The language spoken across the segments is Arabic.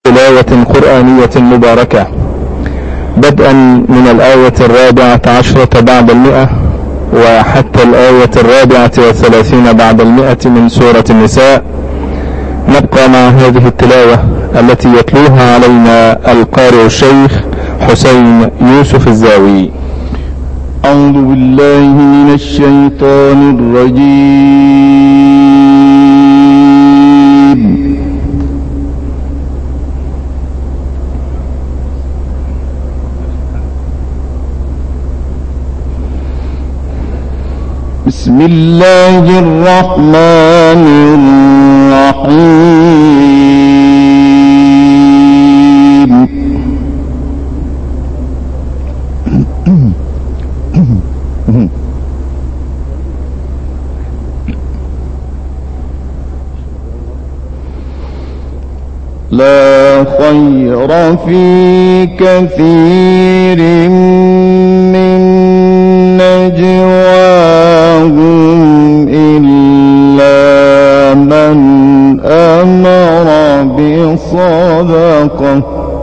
تلاوة قرآنية مباركة بدءا من الآية 14 بعد 100 وحتى الآية 34 بعد 100 من سورة النساء. نبقى مع هذه التلاوة التي يتلوها علينا القارئ الشيخ حسين يوسف الزاوي. أعوذ بالله من الشيطان الرجيم. بسم الله الرحمن الرحيم. لا خير في كثير من نجواهم إلا من أمر بصدقة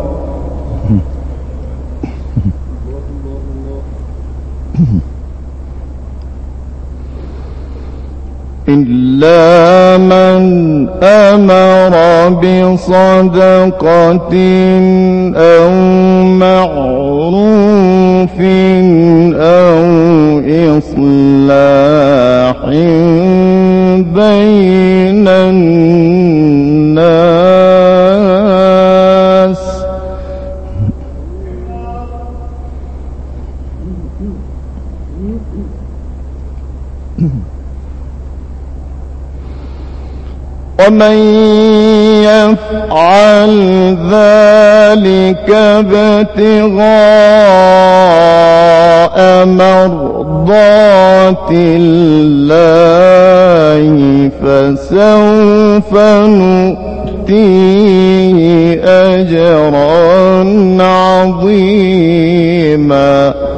أو معروف أو إصلاح بين الناس. ومن يفعل ذلك ابتغاء مرضات الله فسوف نؤتيه أجرا عظيما.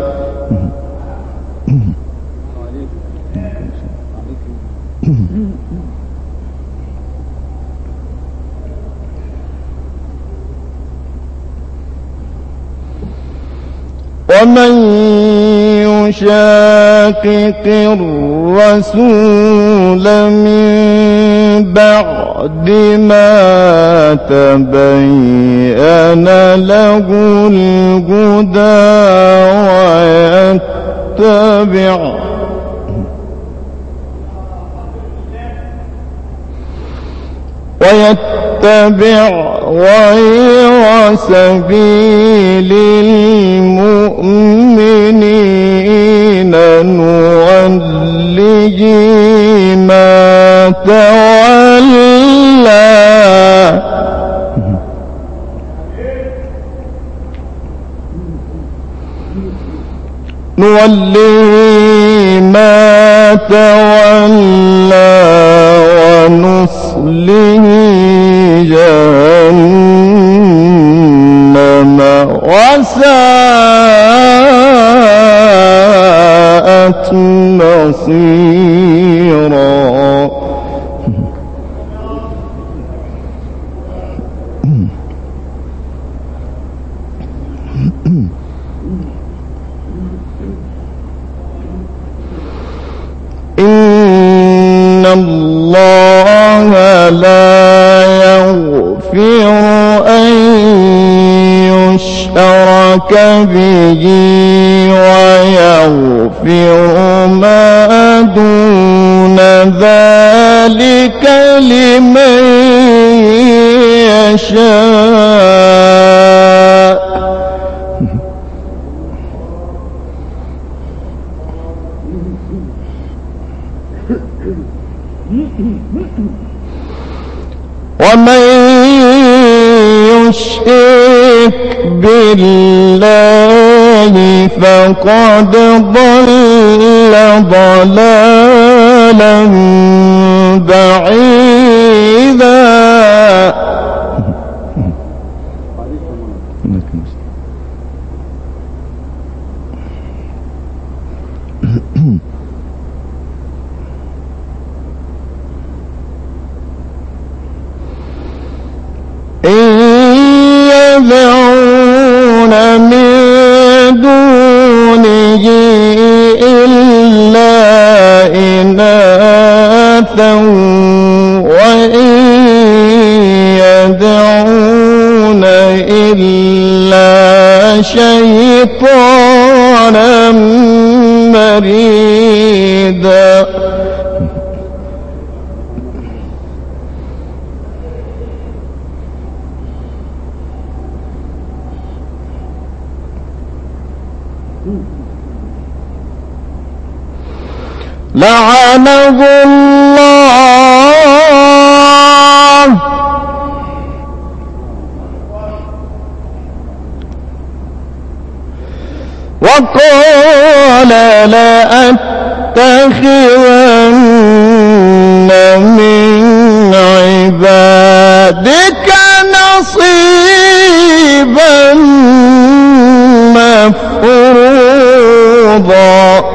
ومن يشاقق الرسول من بعد ما تبين له الهدى ويتبع غير سبيل المؤمنين نوله ما تولى ونصله جهنم وساءت مصيرا. إن الله لا يغفر أن يشرك به ويغفر ما دون ذلك لمن يشاء. ومن يشرك بالله فقد ضل ضلالا بعيدا. إن إلا شيطانا مريدا لعنه الله وقال لأتخذن من عبادك نصيبا مفروضا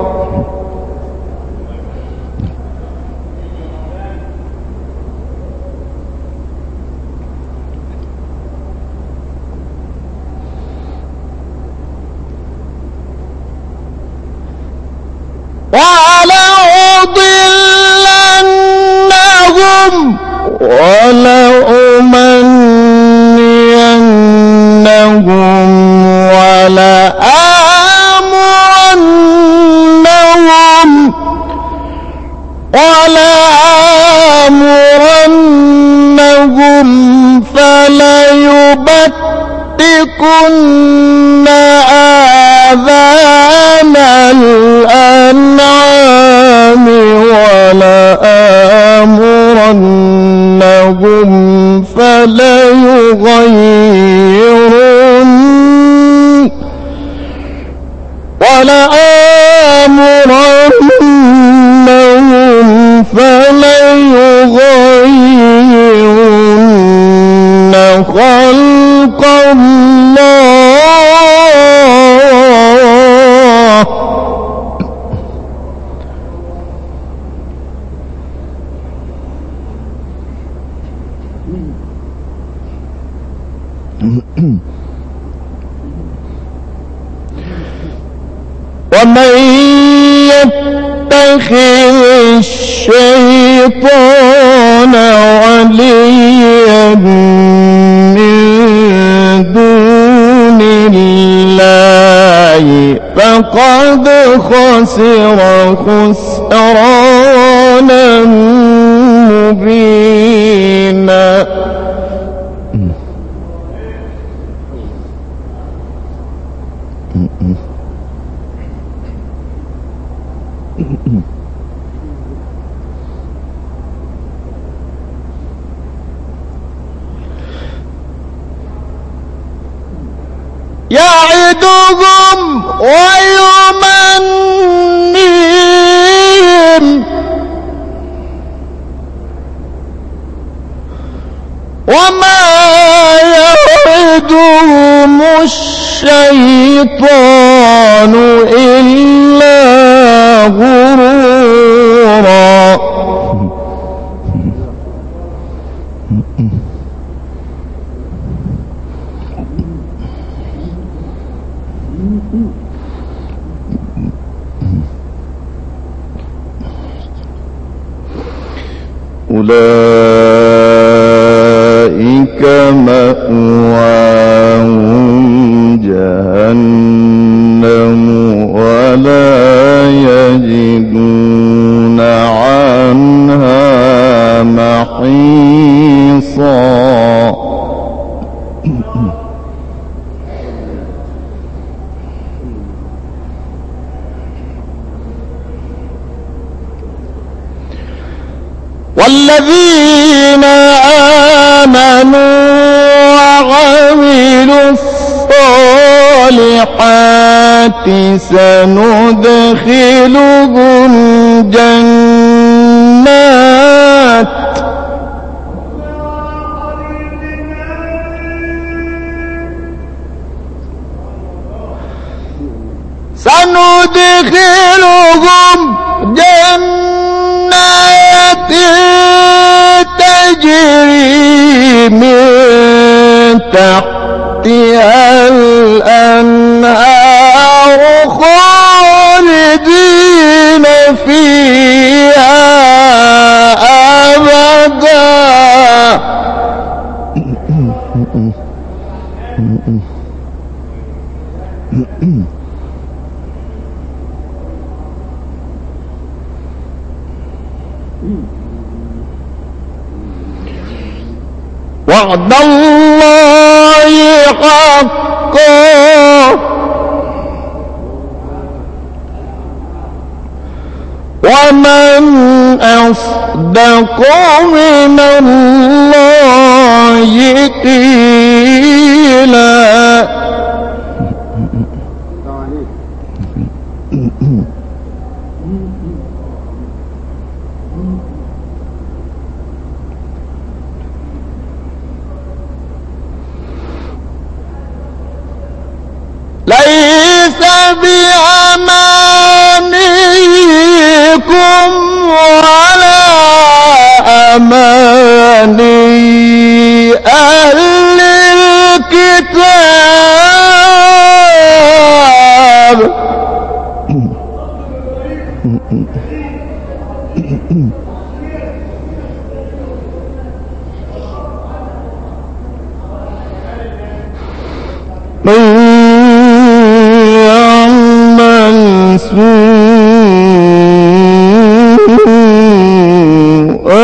ولأمنينهم ولآمرنهم فليبتكن آذان الأنعام ولآمرنهم فليغيرن خلق الله ومن يتخذ الشيطان وليا من دون الله فقد خسر خسرانا مبينا يعدهم ويمنيهم وما يعدهم الشيطان إلا غرورا أولئك مأواهم جهنم ولا يجدون عنها محيصا والذين آمنوا وعملوا الصالحات سندخلهم جنات تجري من تحتها الأنهار خالدين فيها أبدا وعد الله حقا ومن أصدق من الله قيلا. ليس بأمانيكم ولا أماني أهل الكتاب من يعمل سوءا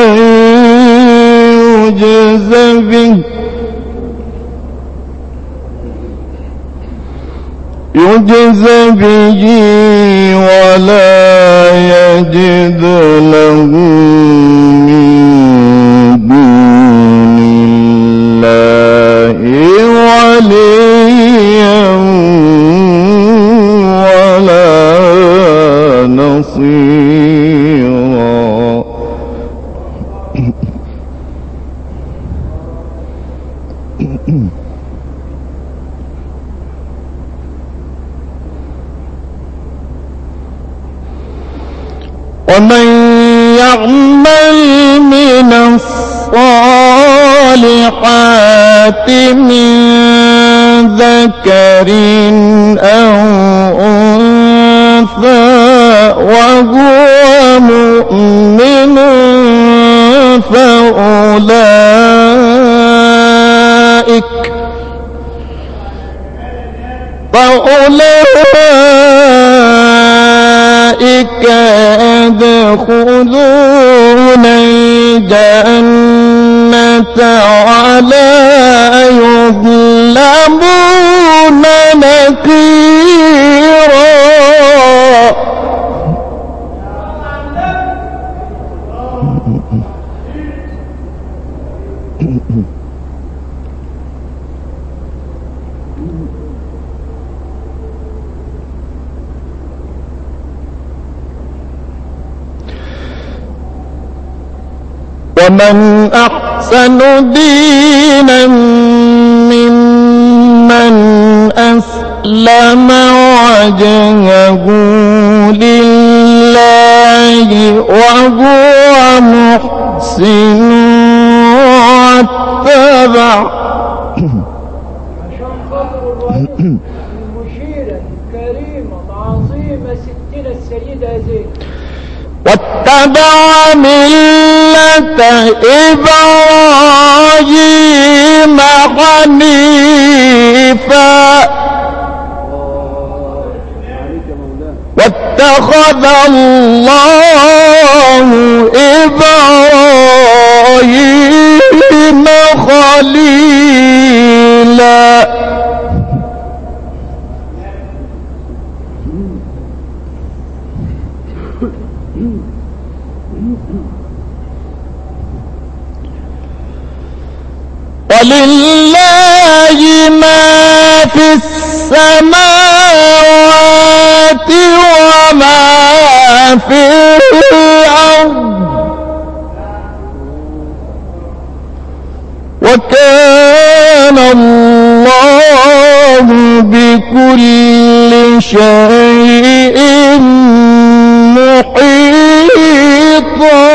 يجز به ولا يجد له من دون الله وليا ولا نصيرا. ومن يعمل من الصالحات من ذكر أو أنثى وهو مؤمن فأولئك يدخلون الجنة ولا يظلمون نقيرا. ومن أحسن دينا ممن أسلم وجهه لله وهو محسن واتبع المشيرة الكريمة العظيمة ستنا السيدة زينب واتبع ملة إبراهيم حنيفا واتخذ الله إبراهيم خليلا. ولله ما في السماوات وما في الأرض وكان الله بكل شيء محيطا.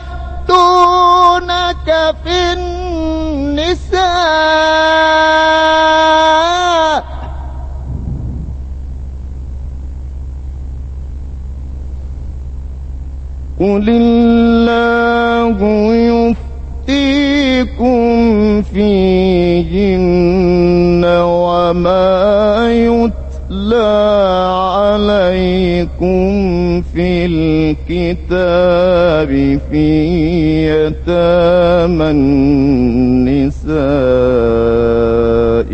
ويستفتونك في النساء قل الله يفتيكم فيهن وما يتلى عليكم في الكتاب في يتامى النساء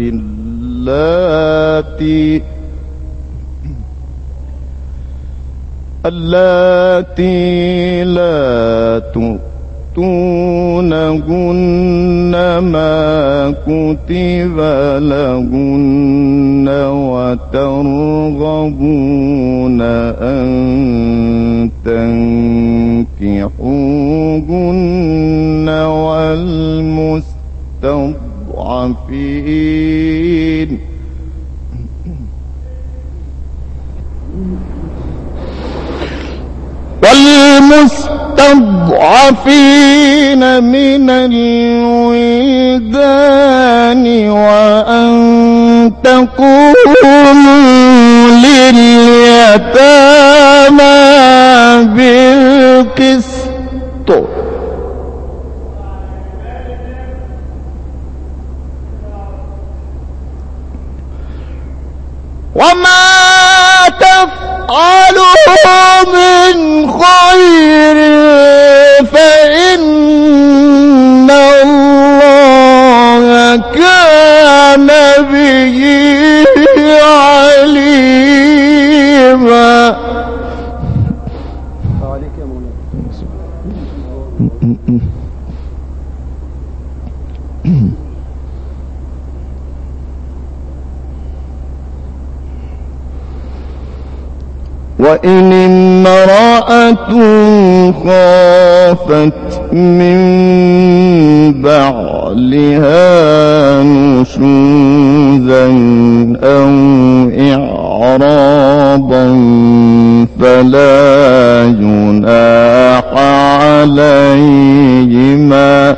اللاتي لا تؤتونهن ما كتب لهن وترغبون أن تنكحوهن والمستضعفين من الولدان وأن تقوموا لليتامى بالقسط وما تفعلوا من خير فإن الله كان به عليما. عليك يا مولانا. وإن امرأة خافت من بعلها نشوزا أو إعراضا فلا جناح عليهما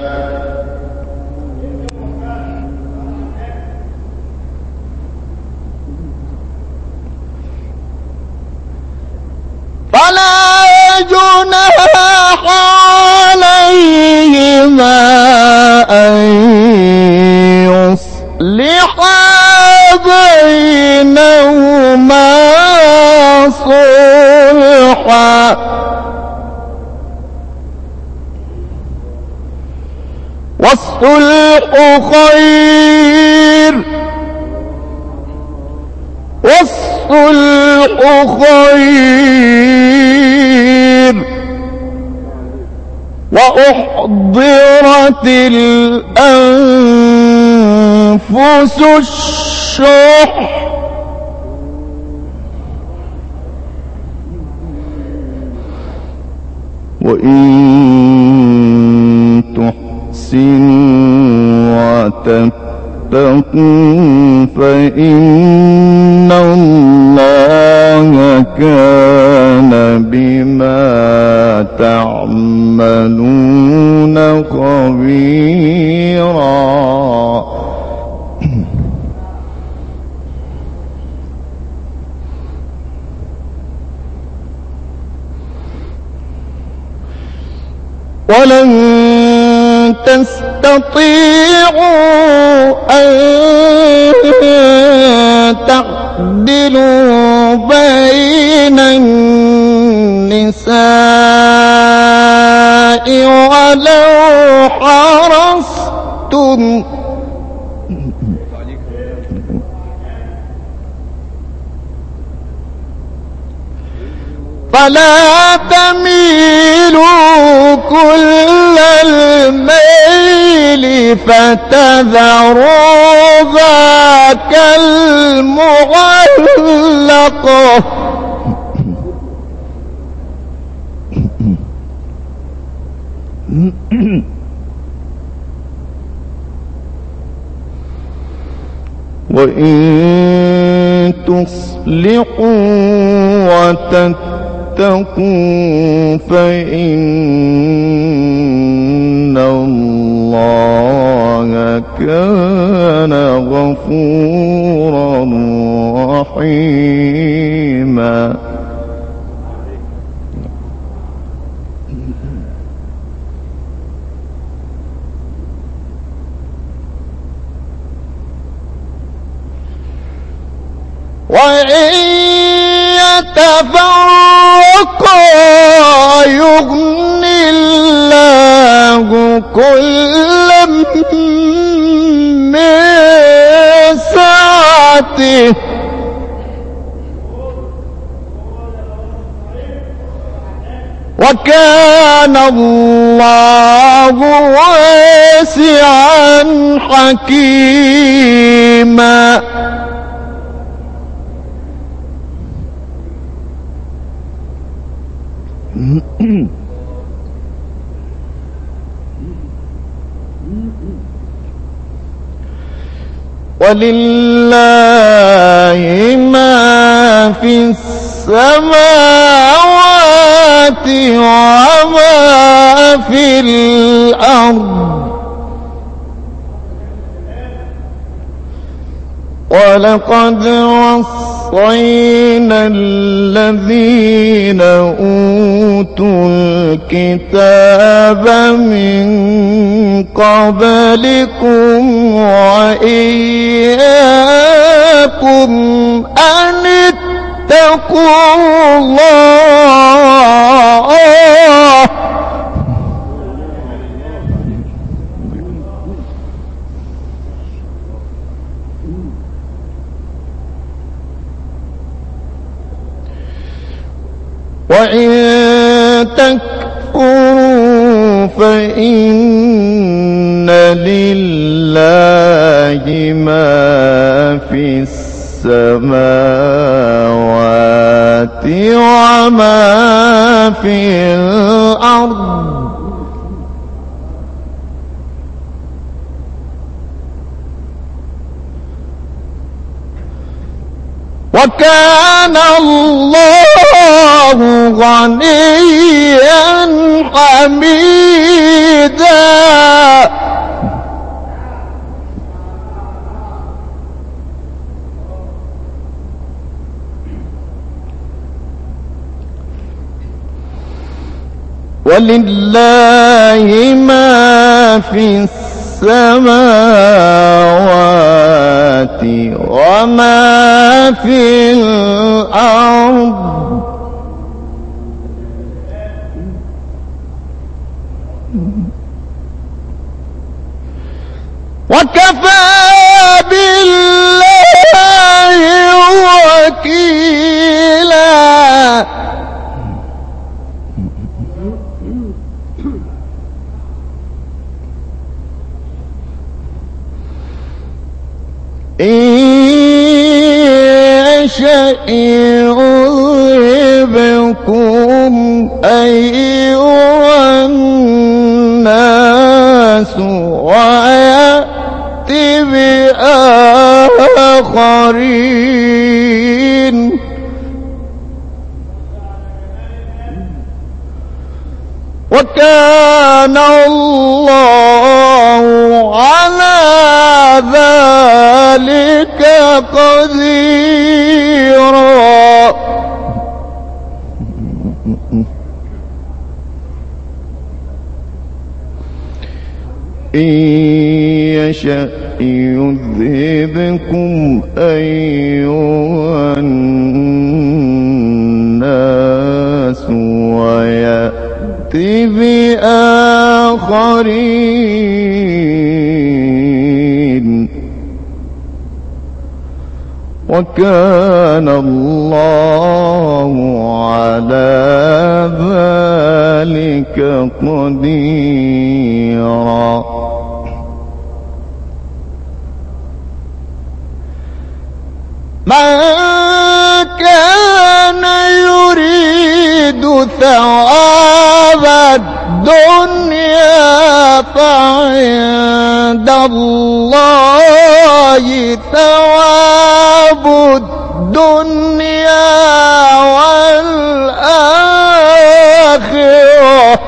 أن يصلحا بينهما صلحا والصلح خير وأحضرت الأنفس الشح وإن تحسنوا وتتقوا فإن الله كان بما تعملون خبيرا. ولن تستطيعوا أن تعدلوا بين النساء ولو حرصتم فلا تميلوا كل الميل فتذروا ذاك المعلقة وإن تصلحوا وتتقوا فإن الله كان غفورا رحيما. وإن يتفرقا يغن الله كلا من سعته وكان الله واسعا حكيما. ولله ما في السماوات وما في الأرض ولقد وصينا الذين أوتوا الكتاب من قبلكم وإياكم أن اتقوا الله وإن تكفروا فإن لله ما في السماوات وما في الأرض وكان الله غنيا حميدا. ولله ما في السماوات وما في الأرض وكفى بالله وكيلا. إن يشأ يذهبكم أيها الناس ويأت بآخرين وكان الله على ذلك قديرا. إن يشأ يذهبكم أيها الناس ويأت بآخرين وكان الله على ذلك قديرا. من كان يريد ثواب الدنيا فعند الله ثواب الدنيا والآخرة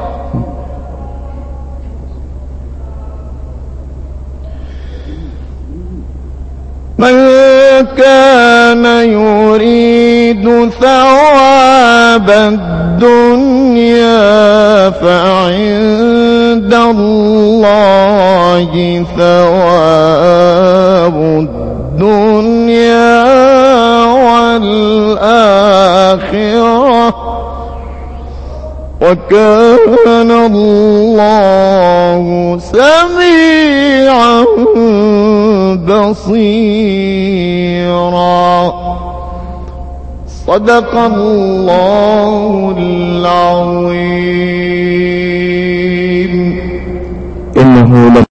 من كان يريد ثواب الدنيا فعند الله ثواب الدنيا الآخرة وكان الله سميعا بصيرا. صدق الله العظيم. إنه